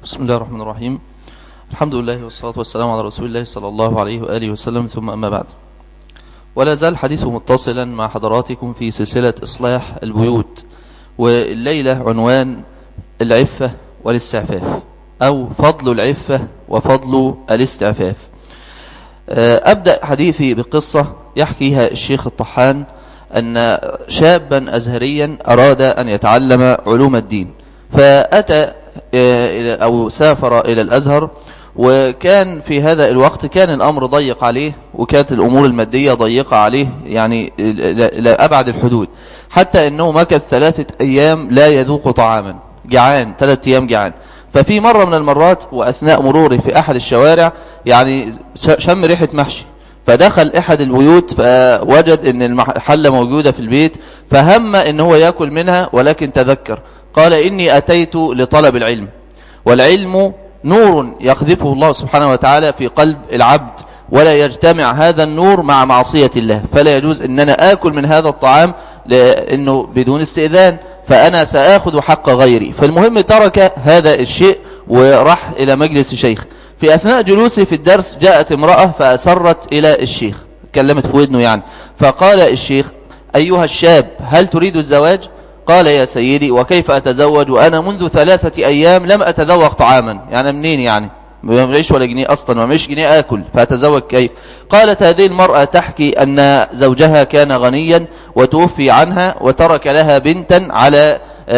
بسم الله الرحمن الرحيم. الحمد لله والصلاة والسلام على رسول الله صلى الله عليه وآله وسلم، ثم أما بعد. ولا زال حديث متصلا مع حضراتكم في سلسلة إصلاح البيوت، والليلة عنوان العفة والاستعفاف، أو فضل العفة وفضل الاستعفاف. أبدأ حديثي بقصة يحكيها الشيخ الطحان، أن شابا أزهريا أراد أن يتعلم علوم الدين، فأتى أو سافر إلى الأزهر، وكان في هذا الوقت كان الأمر ضيق عليه، وكانت الأمور المادية ضيقة عليه يعني لأبعد الحدود، حتى أنه مكث 3 أيام لا يذوق طعاما، جعان 3 أيام جعان. ففي مرة من المرات وأثناء مروره في أحد الشوارع يعني شم ريحة محشي، فدخل أحد البيوت فوجد أن الحلة موجودة في البيت، فهم أن هو يأكل منها، ولكن تذكر قال: إني أتيت لطلب العلم، والعلم نور يقذفه الله سبحانه وتعالى في قلب العبد، ولا يجتمع هذا النور مع معصية الله، فلا يجوز أن أنا آكل من هذا الطعام لأنه بدون استئذان، فأنا سآخذ حق غيري. فالمهم ترك هذا الشيء وراح إلى مجلس شيخ. في أثناء جلوسه في الدرس جاءت امرأة فأسرت إلى الشيخ، كلمت في ودنه يعني، فقال الشيخ: أيها الشاب، هل تريد الزواج؟ قال: يا سيدي، وكيف أتزوج وأنا منذ 3 أيام لم أتذوق طعاما؟ يعني منين يعني؟ ما معيش ولا جنيه أصلا، وما معيش جنيه آكل، فأتزوج كيف؟ قالت هذه المرأة تحكي أن زوجها كان غنيا وتوفي عنها، وترك لها بنتا على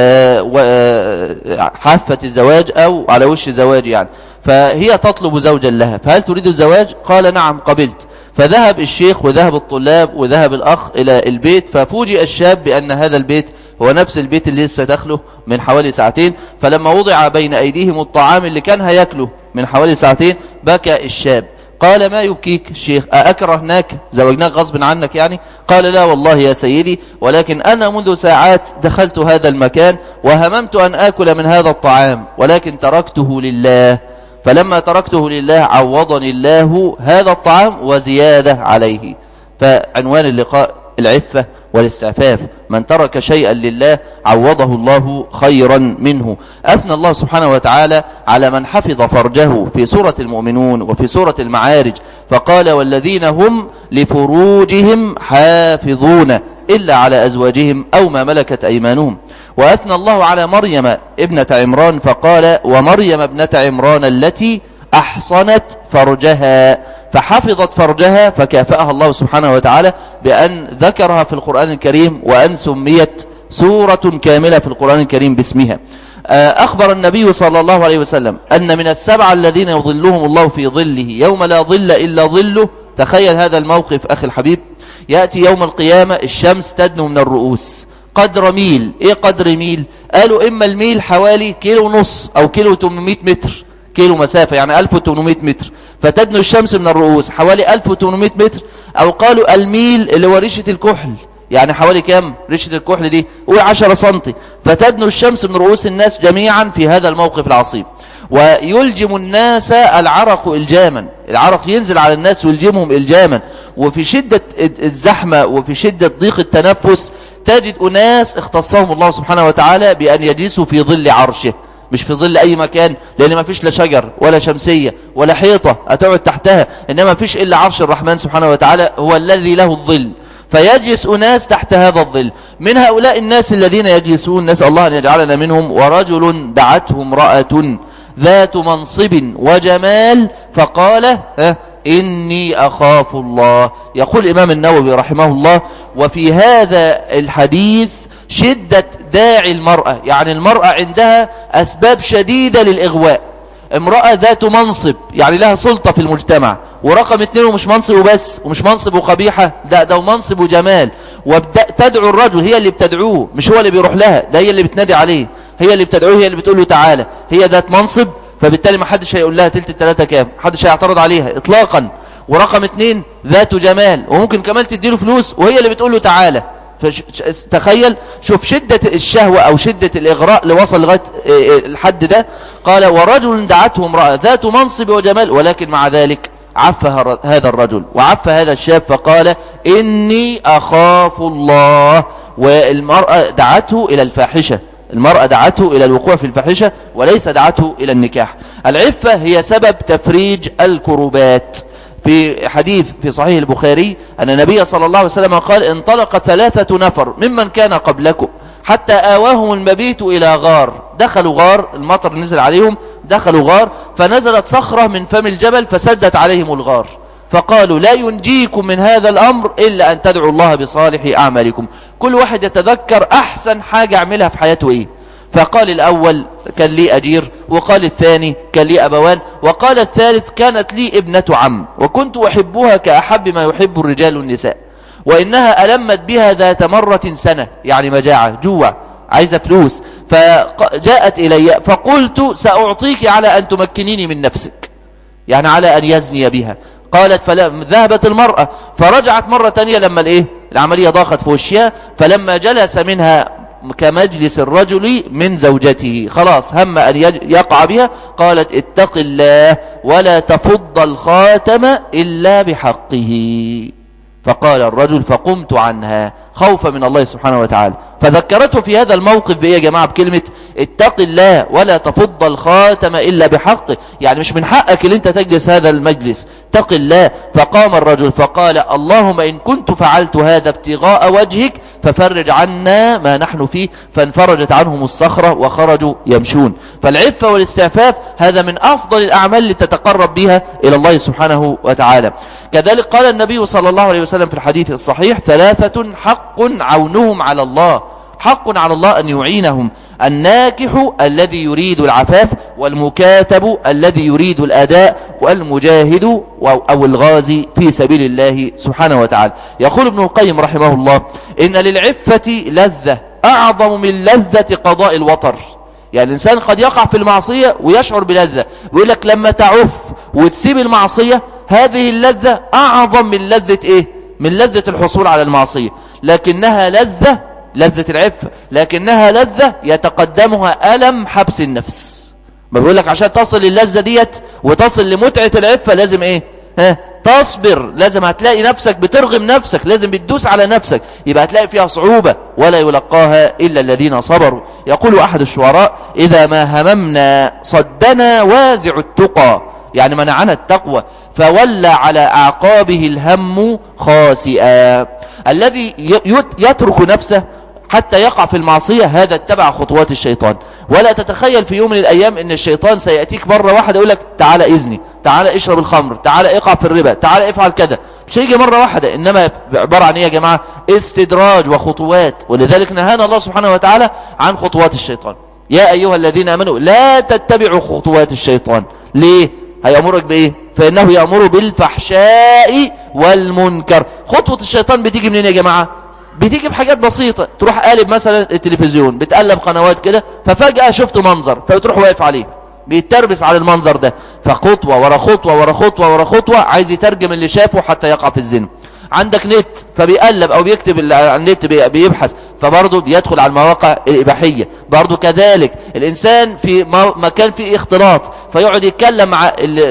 حافة الزواج أو على وش زواج يعني، فهي تطلب زوجا لها، فهل تريد الزواج؟ قال: نعم قبلت. فذهب الشيخ وذهب الطلاب وذهب الأخ إلى البيت، ففوجئ الشاب بأن هذا البيت هو نفس البيت اللي لسه دخله من حوالي 2 ساعات. فلما وضع بين أيديهم الطعام اللي كان هياكله من حوالي 2 ساعات بكى الشاب. قال: ما يبكيك الشيخ؟ أكرهناك؟ زوجناك غصب عنك يعني؟ قال: لا والله يا سيدي، ولكن أنا منذ ساعات دخلت هذا المكان وهممت أن آكل من هذا الطعام، ولكن تركته لله، فلما تركته لله عوضني الله هذا الطعام وزيادة عليه. فعنوان اللقاء العفة والاستعفاف، من ترك شيئا لله عوضه الله خيرا منه. أثنى الله سبحانه وتعالى على من حفظ فرجه في سورة المؤمنون وفي سورة المعارج، فقال: والذين هم لفروجهم حافظون إلا على أزواجهم أو ما ملكت أيمانهم. وأثنى الله على مريم ابنة عمران فقال: ومريم ابنة عمران التي أحصنت فرجها، فحفظت فرجها، فكافأها الله سبحانه وتعالى بأن ذكرها في القرآن الكريم، وأن سميت سورة كاملة في القرآن الكريم باسمها. أخبر النبي صلى الله عليه وسلم أن من 7 الذين يظلهم الله في ظله يوم لا ظل إلا ظله. تخيل هذا الموقف أخي الحبيب، يأتي يوم القيامة الشمس تدنو من الرؤوس قدر ميل. إيه قدر ميل؟ قالوا إما الميل حوالي 1.5 كيلو أو 800 متر، كيلو مسافة يعني 1800 متر، فتدنو الشمس من الرؤوس حوالي 1800 متر، أو قالوا الميل اللي هو ريشة الكحل، يعني حوالي كام ريشة الكحل دي؟ قول 10 سنتي، فتدنو الشمس من رؤوس الناس جميعا في هذا الموقف العصيب. ويلجم الناس العرق إلجاما، العرق ينزل على الناس ويلجمهم إلجاما، وفي شدة الزحمة وفي شدة ضيق التنفس تجد أناس اختصهم الله سبحانه وتعالى بأن يجلسوا في ظل عرشه، مش في ظل أي مكان، لأن ما فيش لا شجر ولا شمسية ولا حيطة أتقعد تحتها، إنما فيش إلا عرش الرحمن سبحانه وتعالى هو الذي له الظل، فيجلس أناس تحت هذا الظل. من هؤلاء الناس الذين يجلسون، نسأل الله أن يجعلنا منهم: ورجل دعته امرأة ذات منصب وجمال فقال: إني أخاف الله. يقول الإمام النووي رحمه الله: وفي هذا الحديث شدة داعي المرأة، يعني المرأة عندها أسباب شديدة للإغواء. امرأة ذات منصب يعني لها سلطة في المجتمع، ورقم 2 ومش منصب وبس، ومش منصب وقبيحة، ده منصب وجمال، وتدعو الرجل، هي اللي بتدعوه مش هو اللي بيروح لها، ده هي اللي بتنادي عليه، هي اللي بتدعوه، هي اللي بتقول له تعالى، هي ذات منصب، فبالتالي ما حدش هيقول لها تلت ال3 كام، حدش هيعترض عليها إطلاقا. ورقم 2 ذات جمال، وممكن كمان تديله فلوس، وهي اللي بتقول له تعالى. تخيل، شوف شدة الشهوة أو شدة الإغراء اللي وصل لغاية الحد ده. قال: ورجل دعته امرأة ذات منصب وجمال، ولكن مع ذلك عف هذا الرجل وعف هذا الشاب، فقال: إني أخاف الله. والمرأة دعته إلى الفاحشة، المرأة دعته إلى الوقوع في الفاحشة وليس دعته إلى النكاح. العفة هي سبب تفريج الكربات. في حديث في صحيح البخاري أن النبي صلى الله عليه وسلم قال: انطلق 3 نفر ممن كان قبلكم حتى آواهم المبيت إلى غار. دخلوا غار، المطر نزل عليهم، دخلوا غار فنزلت صخرة من فم الجبل فسدت عليهم الغار، فقالوا: لا ينجيكم من هذا الأمر إلا أن تدعوا الله بصالح أعمالكم. كل واحد يتذكر أحسن حاجة عملها في حياته إيه. فقال الأول: كان لي أجير، وقال الثاني: كان لي أبوان، وقال الثالث: كانت لي ابنة عم وكنت أحبها كأحب ما يحب الرجال النساء، وإنها ألمت بها ذات مرة سنة، يعني مجاعة، جوع، عايزة فلوس، فجاءت إلي فقلت: سأعطيك على أن تمكنيني من نفسك، يعني على أن يزني بها. قالت ذهبت المرأة فرجعت مرة تانية لما العملية ضاقت في وشها، فلما جلس منها كمجلس الرجل من زوجته، خلاص هم أن يقع بها، قالت: اتق الله ولا تفض الخاتم إلا بحقه. فقال الرجل: فقمت عنها خوفا من الله سبحانه وتعالى. فذكرته في هذا الموقف بإيه يا جماعة؟ بكلمة اتق الله ولا تفض الخاتم إلا بحقه، يعني مش من حقك اللي انت تجلس هذا المجلس، اتق الله. فقام الرجل فقال: اللهم إن كنت فعلت هذا ابتغاء وجهك ففرج عنا ما نحن فيه. فانفرجت عنهم الصخرة وخرجوا يمشون. فالعفة والاستعفاف هذا من أفضل الأعمال اللي تتقرب بها إلى الله سبحانه وتعالى. كذلك قال النبي صلى الله عليه وسلم في الحديث الصحيح: 3 حق عونهم على الله، حق على الله أن يعينهم: الناكح الذي يريد العفاف، والمكاتب الذي يريد الأداء، والمجاهد أو الغازي في سبيل الله سبحانه وتعالى. يقول ابن القيم رحمه الله: إن للعفة لذة أعظم من لذة قضاء الوطر. يعني الإنسان قد يقع في المعصية ويشعر بلذة، ويقول لك لما تعف وتسيب المعصية هذه اللذة أعظم من لذة من لذة الحصول على المعصية، لكنها لذة العفة، لكنها لذة يتقدمها ألم حبس النفس. ما بيقول لك عشان تصل للذة ديت وتصل لمتعة العفة لازم تصبر، لازم هتلاقي نفسك بترغم نفسك، لازم بتدوس على نفسك، يبقى هتلاقي فيها صعوبة، ولا يلقاها إلا الذين صبروا. يقول أحد الشعراء: إذا ما هممنا صدنا وازع التقى، يعني منعنا التقوى، فولى على أعقابه الهم خاسئا. الذي يترك نفسه حتى يقع في المعصية هذا اتبع خطوات الشيطان. ولا تتخيل في يوم من الأيام ان الشيطان سيأتيك مرة واحدة يقول لك: تعالى إذني، تعالى اشرب الخمر، تعالى اقع في الربا، تعالى افعل كذا. مش هيجي مرة واحدة، إنما عبارة عن يا جماعة؟ استدراج وخطوات. ولذلك نهانا الله سبحانه وتعالى عن خطوات الشيطان: يا أيها الذين آمنوا لا تتبعوا خطوات الشيطان. ليه؟ هيأمرك بإيه؟ فإنه يأمر بالفحشاء والمنكر. خطوة الشيطان بتيجي منين يا جماعة؟ بتيجي بحاجات بسيطة. تروح قالب مثلا التلفزيون، بتقلب قنوات كده، ففجأة شفت منظر فتروح واقف عليه، بيتربس على المنظر ده، فخطوة ورا خطوة ورا خطوة ورا خطوة، عايز يترجم اللي شافه حتى يقع في الزنا. عندك نت فبيقلب او بيكتب على النت، بيبحث، فبرضه بيدخل على المواقع الإباحية. برضه كذلك الإنسان في مكان فيه اختلاط فيقعد يتكلم مع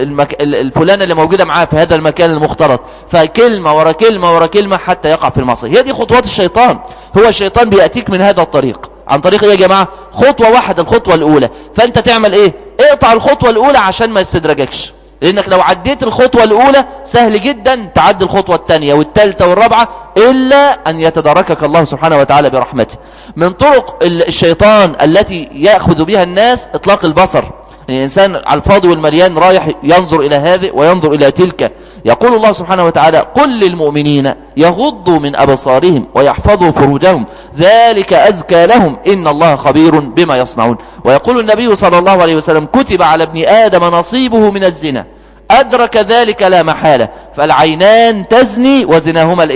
الفلانة اللي موجودة معاه في هذا المكان المختلط، فكلمة ورا كلمة ورا كلمة حتى يقع في المعصية. هي دي خطوات الشيطان. هو الشيطان بيأتيك من هذا الطريق، عن طريق ايه يا جماعة؟ خطوة واحدة، الخطوة الأولى. فأنت تعمل ايه؟ اقطع الخطوة الأولى عشان ما يستدرجكش، لأنك لو عديت الخطوة الأولى سهل جدا تعدي الخطوة الثانية والثالثة والرابعة، إلا أن يتداركك الله سبحانه وتعالى برحمته. من طرق الشيطان التي يأخذ بها الناس إطلاق البصر. يعني الإنسان على الفاضي والمليان رايح ينظر إلى هذه وينظر إلى تلك. يقول الله سبحانه وتعالى: قل للمؤمنين يغضوا من أبصارهم ويحفظوا فروجهم ذلك أزكى لهم إن الله خبير بما يصنعون. ويقول النبي صلى الله عليه وسلم: كتب على ابن آدم نصيبه من الزنا، أدرك ذلك لا محالة، فالعينان تزني وزناهما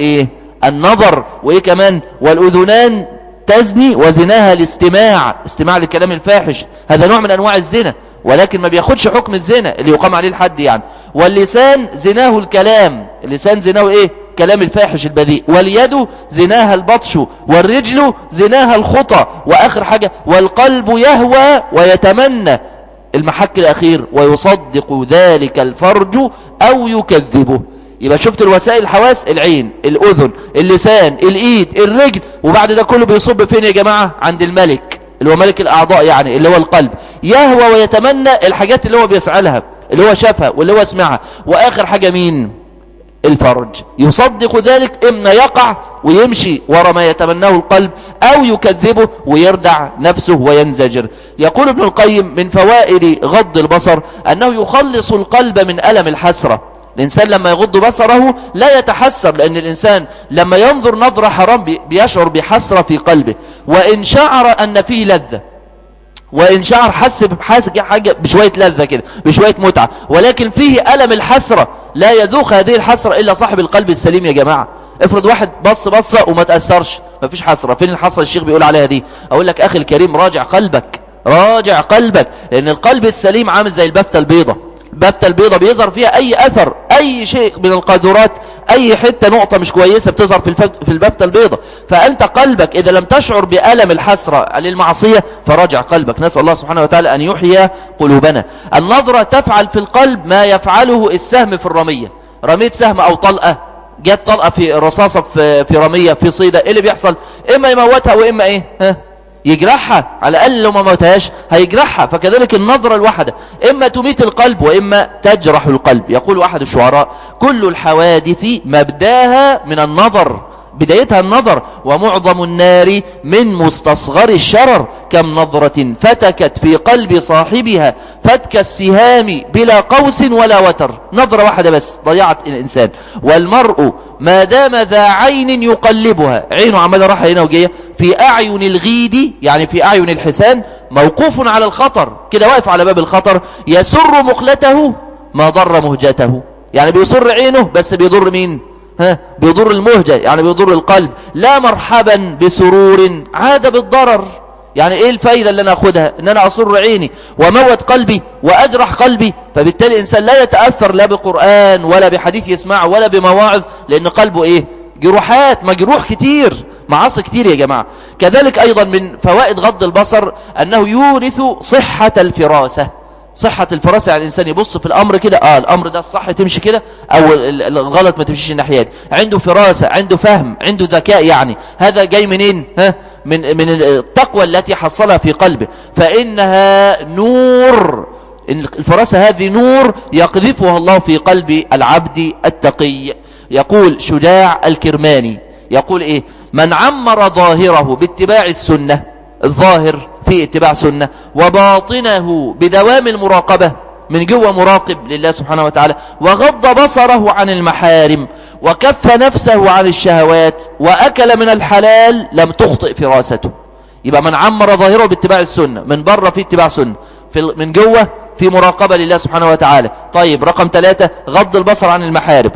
النظر، وإيه كمان؟ والأذنان تزني وزناها الاستماع، استماع للكلام الفاحش، هذا نوع من أنواع الزنا، ولكن ما بياخدش حكم الزنا اللي يقام عليه الحد يعني. واللسان زناه الكلام، اللسان زناه كلام الفاحش البذيء. واليد زناها البطش، والرجل زناها الخطى، وآخر حاجة: والقلب يهوى ويتمنى، المحك الأخير: ويصدق ذلك الفرج أو يكذبه. يبقى شفت الوسائل الحواس: العين، الأذن، اللسان، الإيد، الرجل، وبعد ده كله بيصب فين يا جماعة؟ عند الملك. اللي هو ملك الأعضاء يعني اللي هو القلب، يهوى ويتمنى الحاجات اللي هو بيسعى لها، اللي هو شافها واللي هو سمعها. وآخر حاجة مين؟ الفرج. يصدق ذلك، إما يقع ويمشي ورا ما يتمناه القلب، أو يكذبه ويردع نفسه وينزجر. يقول ابن القيم من فوائد غض البصر أنه يخلص القلب من ألم الحسرة. الإنسان لما يغض بصره لا يتحسر، لأن الإنسان لما ينظر نظرة حرام بيشعر بحسرة في قلبه، وإن شعر أن فيه لذة، وإن شعر حس حاجة بشوية لذة كده، بشوية متعة، ولكن فيه ألم الحسرة، لا يذوق هذه الحسرة إلا صاحب القلب السليم. يا جماعة افرض واحد بصة وما تأثرش، ما فيش حسرة. فين الحسرة الشيخ بيقول عليها دي؟ أقول لك أخي الكريم، راجع قلبك، راجع قلبك، لأن القلب السليم عامل زي البفتة البيضة. البفتة البيضة بيظهر فيها أي أثر، أي شيء من القاذورات، أي حتة نقطة مش كويسة بتظهر في البفتة البيضة. فأنت قلبك إذا لم تشعر بألم الحسرة للمعصية فراجع قلبك. نسأل الله سبحانه وتعالى أن يحيي قلوبنا. النظرة تفعل في القلب ما يفعله السهم في الرمية. رميت سهم أو طلقة، جت طلقة في رصاصة في رمية في صيدة، إيه اللي بيحصل؟ إما يموتها وإما إيه؟ يجرحها، على الأقل لو ما موتهاش هيجرحها. فكذلك النظرة الواحدة إما تميت القلب وإما تجرح القلب. يقول أحد الشعراء: كل الحوادث مبداها من النظر، بدايتها النظر، ومعظم النار من مستصغر الشرر، كم نظرة فتكت في قلب صاحبها فتك السهام بلا قوس ولا وتر. نظرة واحدة بس ضيعت الإنسان. والمرء ما دام ذا عين يقلبها، عينه عمالة راحة هنا وجاية، في أعين الغيد يعني في أعين الحسان، موقوف على الخطر، كده واقف على باب الخطر، يسر مقلته ما ضر مهجته. يعني بيسر عينه بس بيضر مين؟ بيضر المهجة، يعني بيضر القلب. لا مرحبا بسرور عاد بالضرر. يعني ايه الفايدة اللي انا اخدها؟ ان انا اصر عيني وموت قلبي واجرح قلبي. فبالتالي الانسان لا يتأثر لا بقرآن ولا بحديث يسمعه ولا بمواعظ، لان قلبه ايه؟ جروحات، مجروح كتير، معاصي كتير يا جماعة. كذلك ايضا من فوائد غض البصر انه يورث صحة الفراسة. صحة الفراسة يعني الإنسان يبص في الأمر كده، الأمر ده الصح تمشي كده، أو الغلط ما تمشيش الناحية دي. عنده فراسة، عنده فهم، عنده ذكاء. يعني هذا جاي منين؟ من التقوى التي حصلها في قلبه. فإنها نور، الفراسة هذه نور يقذفها الله في قلب العبد التقي. يقول شجاع الكرماني، يقول إيه؟ من عمر ظاهره باتباع السنة، الظاهر في اتباع سنة، وباطنه بدوام المراقبة، من جوه مراقب لله سبحانه وتعالى، وغض بصره عن المحارم، وكف نفسه عن الشهوات، وأكل من الحلال، لم تخطئ فراسته. يبقى من عمر ظاهره باتباع السنة، من بره في اتباع سنة، من جوه في مراقبة لله سبحانه وتعالى. طيب رقم 3 غض البصر عن المحارم،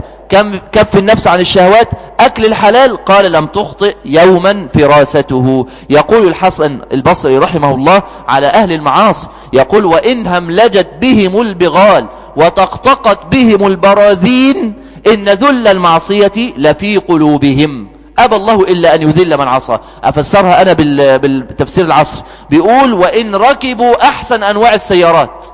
كف النفس عن الشهوات، أكل الحلال، قال لم تخطئ يوما فراسته. يقول الحسن البصري رحمه الله على أهل المعاصي، يقول وإن هملجت بهم البغال وتقطقت بهم البراذين إن ذل المعصية لفي قلوبهم، أبى الله إلا أن يذل من عصى. أفسرها أنا بالتفسير العصر، بيقول وإن ركبوا أحسن أنواع السيارات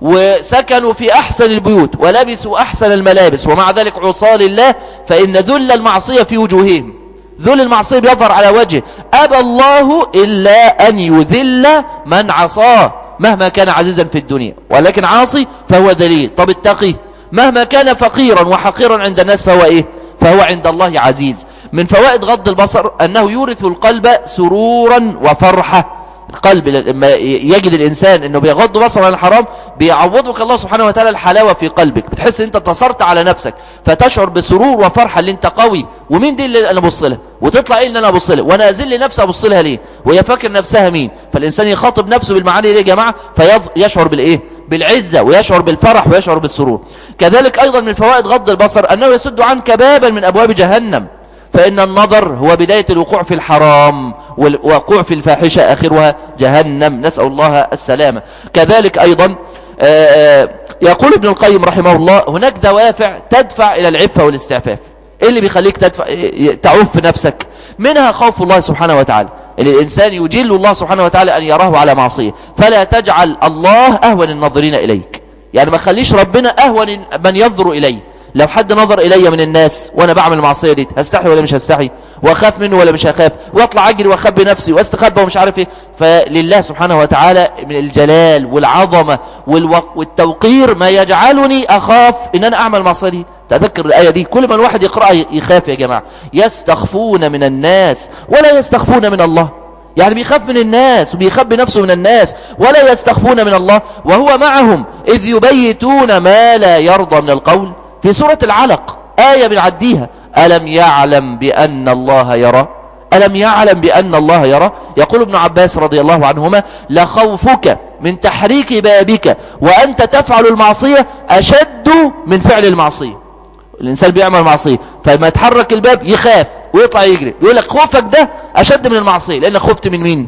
وسكنوا في أحسن البيوت ولبسوا أحسن الملابس ومع ذلك عصى لله، فإن ذل المعصية في وجوههم، ذل المعصية بيظهر على وجهه. أبى الله إلا أن يذل من عصاه مهما كان عزيزا في الدنيا، ولكن عاصي فهو ذليل. طب التقي مهما كان فقيرا وحقيرا عند الناس فهو إيه؟ فهو عند الله عزيز. من فوائد غض البصر أنه يورث القلب سرورا وفرحة. القلب لما يجد الإنسان أنه بيغض بصره عن الحرام بيعوضك الله سبحانه وتعالى الحلاوة في قلبك، بتحس أن أنت انتصرت على نفسك، فتشعر بسرور وفرحة اللي أنت قوي. ومين دي اللي أنا أبص لها؟ وتطلع إيه اللي أنا أبص لها؟ وأنا أذل نفسي أبص لها ليه؟ وهي فاكر نفسها مين؟ فالإنسان يخاطب نفسه بالمعاني دي يا جماعة، فيشعر بالإيه؟ بالعزة، ويشعر بالفرح، ويشعر بالسرور. كذلك أيضا من فوائد غض البصر أنه يسد عنك بابا من أبواب جهنم، فإن النظر هو بداية الوقوع في الحرام، والوقوع في الفاحشة آخرها جهنم، نسأل الله السلامة. كذلك أيضا يقول ابن القيم رحمه الله هناك دوافع تدفع إلى العفة والاستعفاف. إيه اللي بيخليك تعف نفسك؟ منها خوف الله سبحانه وتعالى، الإنسان يجل الله سبحانه وتعالى أن يراه على معصية، فلا تجعل الله أهون الناظرين إليك. يعني ما خليش ربنا أهون من ينظر إليه. لو حد نظر إلي من الناس وأنا بعمل المعصية دي هستحي ولا مش هستحي؟ وأخاف منه ولا مش هخاف؟ وأطلع أجري وأخبي نفسي وأستخبى ومش عارف إيه. فلله سبحانه وتعالى من الجلال والعظمة والتوقير ما يجعلني أخاف إن أنا أعمل المعصية دي. تذكر الآية دي، كل ما الواحد يقرأها يخاف يا جماعة. يستخفون من الناس ولا يستخفون من الله، يعني بيخاف من الناس وبيخبي نفسه من الناس ولا يستخفون من الله، وهو معهم إذ يبيتون ما لا يرضى من القول. في سورة العلق آية بنعديها: ألم يعلم بأن الله يرى؟ ألم يعلم بأن الله يرى؟ يقول ابن عباس رضي الله عنهما: لخوفك من تحريك بابك وأنت تفعل المعصية أشد من فعل المعصية. الإنسان بيعمل معصية فما يتحرك الباب يخاف ويطلع يجري، يقول لك خوفك ده أشد من المعصية، لأنك خفت من مين؟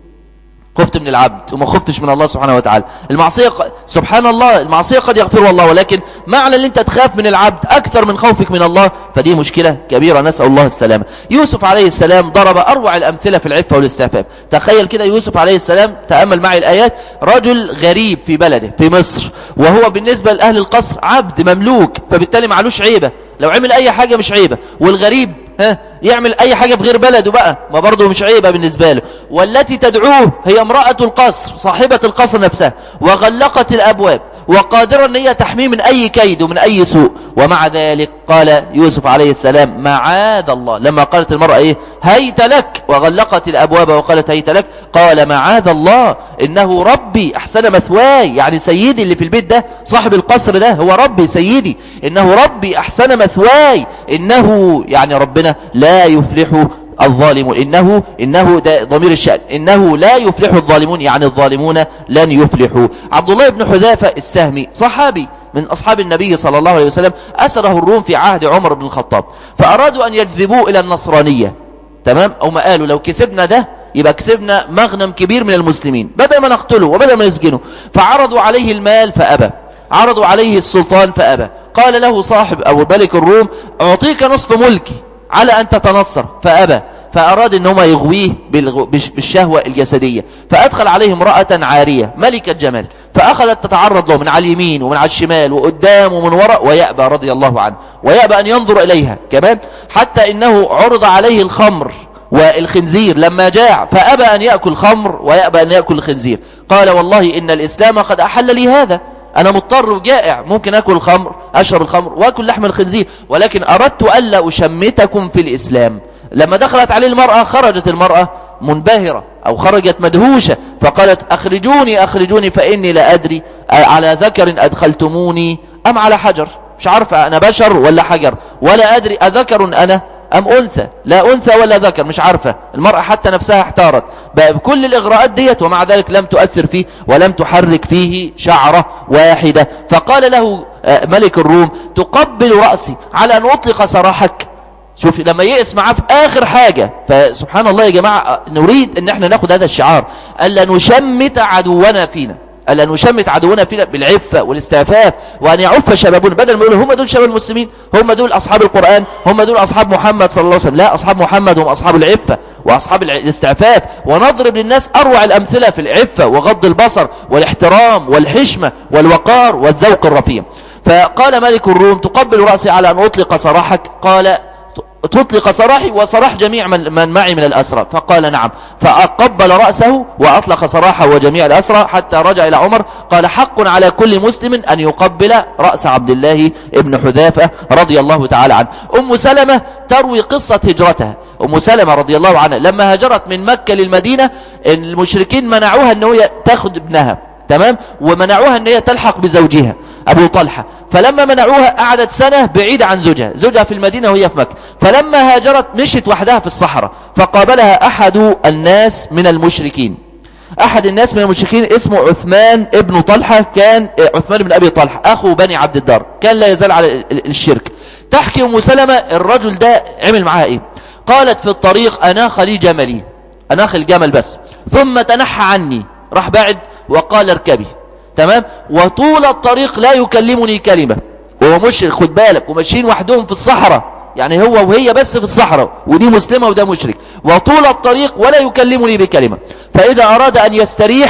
خفت من العبد وما خفتش من الله سبحانه وتعالى. المعصية سبحان الله المعصية قد يغفرها الله، ولكن معنى ان انت تخاف من العبد اكثر من خوفك من الله، فدي مشكلة كبيرة نسأل الله السلامة. يوسف عليه السلام ضرب اروع الامثلة في العفة والاستعفاف. تخيل كده يوسف عليه السلام، تأمل معي الايات، رجل غريب في بلده في مصر، وهو بالنسبة لأهل القصر عبد مملوك، فبالتالي معلوش عيبة، لو عمل اي حاجة مش عيبة. والغريب يعمل اي حاجة في غير بلده بقى ما برضه مش عيبة بالنسبة له. والتي تدعوه هي امرأة القصر صاحبة القصر نفسها، وغلقت الابواب وقادرة ان هي تحميه من اي كيد ومن اي سوء. ومع ذلك قال يوسف عليه السلام: معاذ الله. لما قالت المرأة ايه؟ هيت لك، وغلقت الابواب وقالت هيت لك، قال: معاذ الله انه ربي احسن مثواي. يعني سيدي اللي في البيت ده صاحب القصر ده هو ربي سيدي، انه ربي احسن مثواي، انه يعني ربنا لا يفلح الظالمون. إنه ده ضمير الشأن، إنه لا يفلح الظالمون، يعني الظالمون لن يفلحوا. عبد الله بن حذافة السهمي صحابي من أصحاب النبي صلى الله عليه وسلم، أسره الروم في عهد عمر بن الخطاب، فأرادوا أن يجذبوه إلى النصرانية. تمام؟ أو ما قالوا لو كسبنا ده يبقى كسبنا مغنم كبير من المسلمين، بدل ما نقتله وبدل ما نسجنه. فعرضوا عليه المال فأبى، عرضوا عليه السلطان فأبى. قال له صاحب أو ملك الروم: أعطيك نصف ملكي على أن تتنصر، فأبى. فأراد أن هم يغويه بالشهوة الجسدية، فأدخل عليه امرأة عارية ملكة جمال، فأخذت تتعرض له من على اليمين ومن على الشمال وقدام ومن وراء، ويأبى رضي الله عنه، ويأبى أن ينظر إليها كمان، حتى إنه عرض عليه الخمر والخنزير لما جاع، فأبى أن يأكل خمر ويأبى أن يأكل الخنزير. قال: والله إن الإسلام قد أحل لي هذا، أنا مضطر وجائع، ممكن أكل الخمر، أشرب الخمر وأكل لحم الخنزير، ولكن أردت ألا أشمتكم في الإسلام. لما دخلت عليه المرأة خرجت المرأة منبهرة أو خرجت مدهوشة، فقالت: أخرجوني أخرجوني فإني لا أدري على ذكر أدخلتموني أم على حجر. مش عارفة أنا بشر ولا حجر، ولا أدري أذكر أنا أم أنثى، لا أنثى ولا ذكر، مش عارفة. المرأة حتى نفسها احتارت بكل الإغراءات ديت، ومع ذلك لم تؤثر فيه ولم تحرك فيه شعرة واحدة. فقال له ملك الروم: تقبل رأسي على أن أطلق سراحك. شوف لما يئس معاه في آخر حاجة. فسبحان الله يا جماعة، نريد أن احنا ناخد هذا الشعار: ألا نشمت عدونا فينا، ألا نشمت عدونا فينا بالعفة والاستعفاف، وأن يعف شبابنا، بدل ما يقولوا هم دول شباب المسلمين، هم دول أصحاب القرآن، هم دول أصحاب محمد صلى الله عليه وسلم. لا، أصحاب محمد هم أصحاب العفة وأصحاب الاستعفاف. ونضرب للناس أروع الأمثلة في العفة وغض البصر والاحترام والحشمة والوقار والذوق الرفيع. فقال ملك الروم: تقبل رأسي على أن أطلق سراحك؟ قال: تطلق سراحي وسراح جميع من معي من الأسرى. فقال: نعم. فقبل رأسه وأطلق سراحه وجميع الأسرى حتى رجع إلى عمر. قال: حق على كل مسلم أن يقبل رأس عبد الله ابن حذافة رضي الله تعالى عنه. أم سلمة تروي قصة هجرتها. أم سلمة رضي الله عنها لما هاجرت من مكة للمدينة، المشركين منعوها أنه تاخد ابنها، تمام، ومنعوها أن هي تلحق بزوجها أبو طلحة. فلما منعوها قعدت سنة بعيدة عن زوجها في المدينة وهي في مكة. فلما هاجرت مشت وحدها في الصحراء، فقابلها أحد الناس من المشركين، أحد الناس من المشركين اسمه عثمان ابن طلحة، كان عثمان بن أبي طلحة أخو بني عبد الدار، كان لا يزال على الشرك. تحكي أم سلمة الرجل ده عمل معها إيه؟ قالت: في الطريق أناخ لي جملي، أناخ الجمل بس، ثم تنحى عني، راح بعد وقال: اركبي، تمام، وطول الطريق لا يكلمني كلمة، وهو مشرك، خد بالك، وماشيين وحدهم في الصحراء، يعني هو وهي بس في الصحراء، ودي مسلمة وده مشرك، وطول الطريق ولا يكلمني بكلمة. فإذا أراد أن يستريح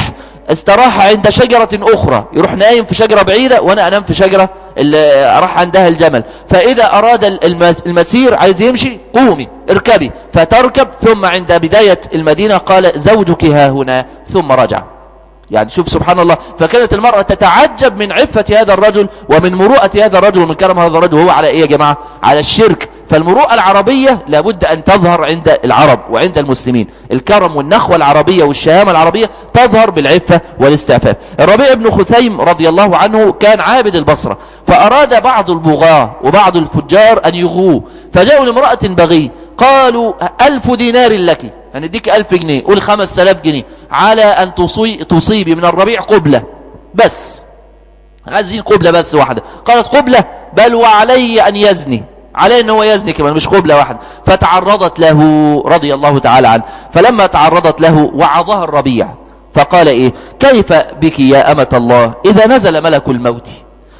استراح عند شجرة أخرى، يروح نايم في شجرة بعيدة وأنا أنام في شجرة اللي راح عندها الجمل. فإذا أراد المسير عايز يمشي قومي اركبي، فتركب. ثم عند بداية المدينة قال زوجك ها هنا، ثم رجع. يعني شوف سبحان الله. فكانت المرأة تتعجب من عفة هذا الرجل ومن مروءة هذا الرجل ومن كرم هذا الرجل، وهو على ايه يا جماعة؟ على الشرك. فالمروءة العربية لابد ان تظهر عند العرب وعند المسلمين. الكرم والنخوة العربية والشهامة العربية تظهر بالعفة والاستعفاف. الربيع بن خثيم رضي الله عنه كان عابد البصرة، فأراد بعض البغاة وبعض الفجار أن يغوه، فجاءوا لامرأة بغي قالوا 1000 دينار لك، هنديك 1000 جنيه، قول 5000 جنيه على أن تصيبي من الربيع قبلة بس، عايزين قبلة بس واحدة. قالت قبلة؟ بل وعلي أن يزني، عليه أنه يزني كمان مش قبلة واحدة. فتعرضت له رضي الله تعالى عنه، فلما تعرضت له وعظها الربيع فقال إيه؟ كيف بك يا أمة الله إذا نزل ملك الموت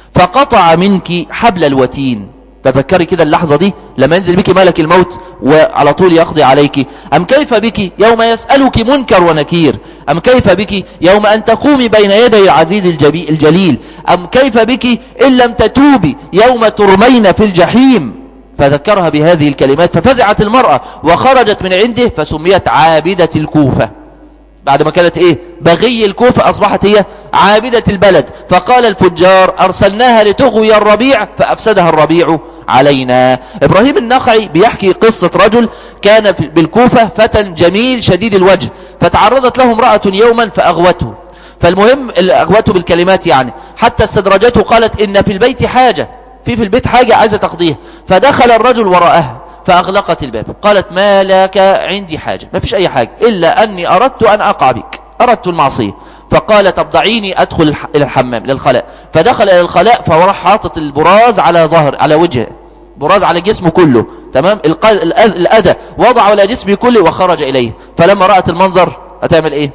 فقطع منك حبل الوتين؟ تذكري كده اللحظة دي لما ينزل بك ملك الموت وعلى طول يقضي عليك. أم كيف بك يوم يسألك منكر ونكير؟ أم كيف بك يوم أن تقومي بين يدي العزيز الجليل؟ أم كيف بك إن لم تتوبي يوم ترمين في الجحيم؟ فذكرها بهذه الكلمات ففزعت المرأة وخرجت من عنده، فسميت عابدة الكوفة. بعد ما كانت ايه؟ بغي الكوفة، اصبحت هي عابدة البلد. فقال الفجار ارسلناها لتغوي الربيع فافسدها الربيع علينا. ابراهيم النخعي بيحكي قصة رجل كان بالكوفة فتى جميل شديد الوجه، فتعرضت له امرأة يوما فاغوته. فالمهم اغوته بالكلمات يعني حتى استدرجته، قالت ان في البيت حاجة، في البيت حاجة عايزة تقضيها. فدخل الرجل وراءها فأغلقت الباب. قالت ما لك عندي حاجة، ما فيش أي حاجة إلا أني أردت أن أقع بك، أردت المعصية. فقال طب ضعيني أدخل إلى الحمام للخلاء. فدخل إلى الخلاء فراح حاطط البراز على وجهه، براز على جسمه كله، تمام، الأذى وضعه على جسمه كله وخرج إليه. فلما رأت المنظر هتعمل إيه؟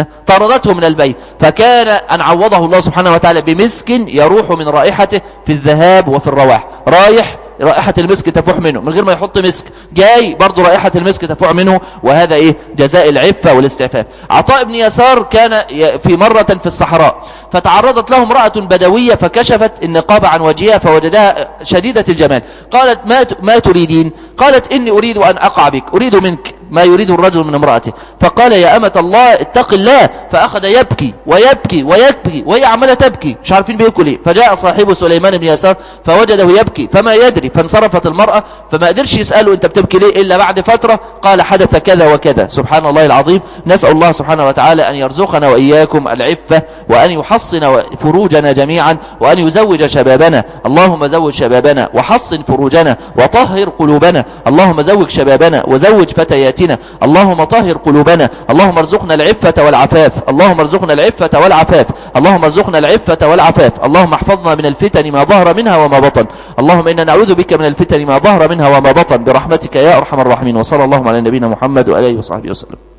طردته من البيت. فكان أن عوضه الله سبحانه وتعالى بمسك يروح من رائحته في الذهاب وفي الرواح. رايح رائحة المسك تفوح منه من غير ما يحط مسك، جاي برضو رائحة المسك تفوح منه. وهذا ايه؟ جزاء العفة والاستعفاف. عطاء بن يسار كان في مرة في الصحراء، فتعرضت له امرأة بدوية فكشفت النقاب عن وجهها فوجدها شديدة الجمال. قالت ما تريدين؟ قالت إني أريد أن أقع بك، أريد منك ما يريد الرجل من امرأته. فقال يا أمة الله اتق الله. فأخذ يبكي ويبكي ويبكي وهي عمالة تبكي، مش عارفين بيبكوا ليه. فجاء صاحبه سليمان بن يسار فوجده يبكي فما يدري، فانصرفت المرأة فما قدرش يسأله انت بتبكي ليه إلا بعد فترة قال حدث كذا وكذا. سبحان الله العظيم. نسأل الله سبحانه وتعالى أن يرزقنا وإياكم العفة، وأن يحصن فروجنا جميعا، وأن يزوج شبابنا. اللهم زوج شبابنا وحصن فروجنا وطهر قلوبنا. اللهم زوج شبابنا وزوج فتياتنا. اللهم طهر قلوبنا. اللهم ارزقنا العفة والعفاف. اللهم ارزقنا العفة والعفاف. اللهم ارزقنا العفة والعفاف. اللهم احفظنا من الفتن ما ظهر منها وما بطن. اللهم إنا نعوذ بك من الفتن ما ظهر منها وما بطن برحمتك يا أرحم الراحمين. وصلى الله على نبينا محمد وآله وصحبه وسلم.